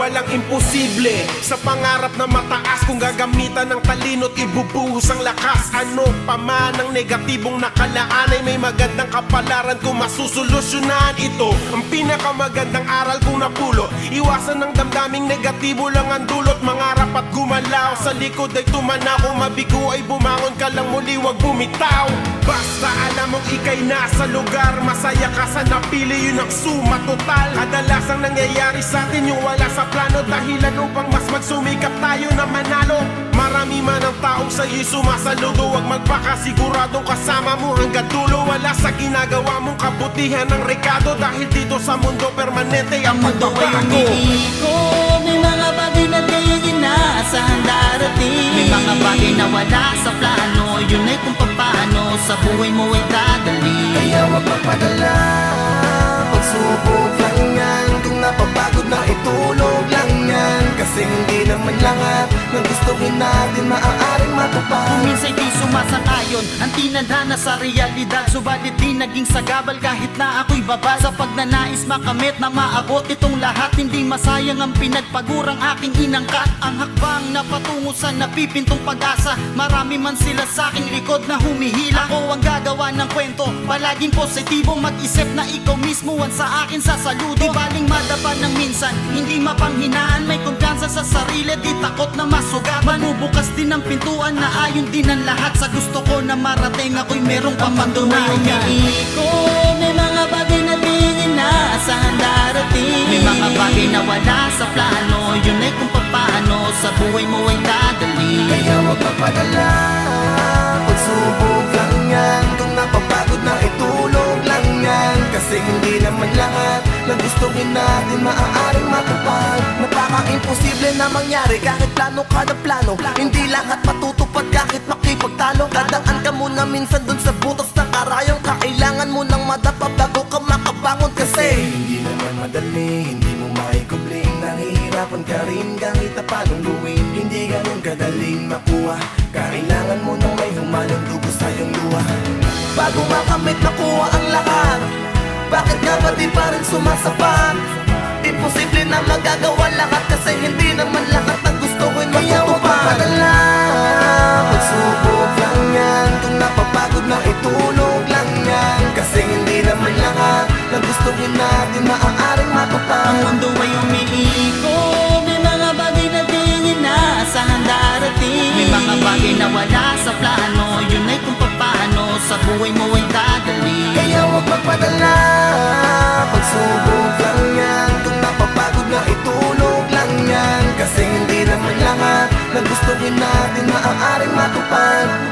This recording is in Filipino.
walang imposible sa pangarap na mataas. Kung gagamitan ng talino't ibubuhos ang lakas, ano pa man ang negatibong nakalaan ay may magandang kapalaran kung masusolusyonan. Ito ang pinakamagandang aral kong napulot. Iwasan ng damdaming negatibo lang ang dulot. Mangarap at gumalaw, sa likod ay tumanaw. Kung mabigo ay bumangon ka lang muli, wag bumitaw. Basta alam mong ika'y nasa lugar, masaya ka sa napili, yun ang suma total. Kadalasang nangyayari sa atin yung wala sa plano, dahilan upang mas magsumikap tayo na manalo. Marami man ang taong sa'yo'y sumasaludo, huwag magpakasiguradong kasama mo hanggang dulo. Wala sa ginagawa mong kabutihan ng rekado, dahil dito sa mundo permanente ang pagbabago. May mga bagay na di inaasahan darating, may mga bagay na wala sa plano, yun ay kung paano sa buhay mo ay dadali. Kaya wag magpadala, pagsubok lang yan. Kung napapagod na itulog lang yan, kasi hindi naman lahat ng gustuhin natin maaaring matupad. Kung minsan di sumasang-ayon ang tinadhana sa realidad, subalit di naging sagabal kahit na ako'y baba. Sa pagnanais makamit na maabot itong lahat, hindi masayang ang pinagpagurang aking inangkat. Ang hakbang na patungo sa napipintong pag-asa, marami man sila sa aking likod na humihila. Ako ang gagawa ng kwento, palaging positibo, mag-isip na ikaw mismo ang sa akin sasaludo. Di baling madapa ng minsan, hindi mapanghinaan, may kumpiyansa sa sarili, di takot na masugat. Manubukas din ang pintuan na ayon din ang lahat, sa gusto ko na marating ako'y merong pamatunayan. May mga bagay na di inaasahan darating, may mga bagay na wala sa plano, yun ay kung paano sa buhay mo ay dadali. Kaya wag magpadala, pagsubok lang yan. Kung napapagod na itulog lang yan, kasi hindi naman lahat na gustuhin natin maaaring matupad. Napaka-imposible na mangyari kahit plano ka na plano, hindi lahat matutupad kahit makipagtalo. Dadaan ka muna minsan dun sa butas ng karayong, kailangan mo nang madapa bago ka makabangon. Kasi hindi naman madali, hindi mo maikubling, nahihirapan ka rin kahit na paanong gawin. Hindi ganun kadaling makuha, kailangan mo nang may humanong dugo sa iyong luha. Bago makamit makuha ang lahat, bakit nga ba di pa rin sumasapat? Imposible na magagawa lahat, kasi hindi naman lahat ang gustuhin matutupad. Kaya huwag magpadala, pagsubok lang yan. Kung napapagod na itulog lang yan, kasi hindi naman lahat na gustuhin natin maaaring matupad. Ang mundo ay umiikot, may mga bagay na di inaasahan darating, may mga bagay na wala sa plano, yun ay kung paano sa buhay mo ay dadali. Kaya huwag magpadala, pagsubok lang yan. Kung napapagod na itulog lang yan, kasi hindi naman lahat na gustuhin natin maaaring matupad.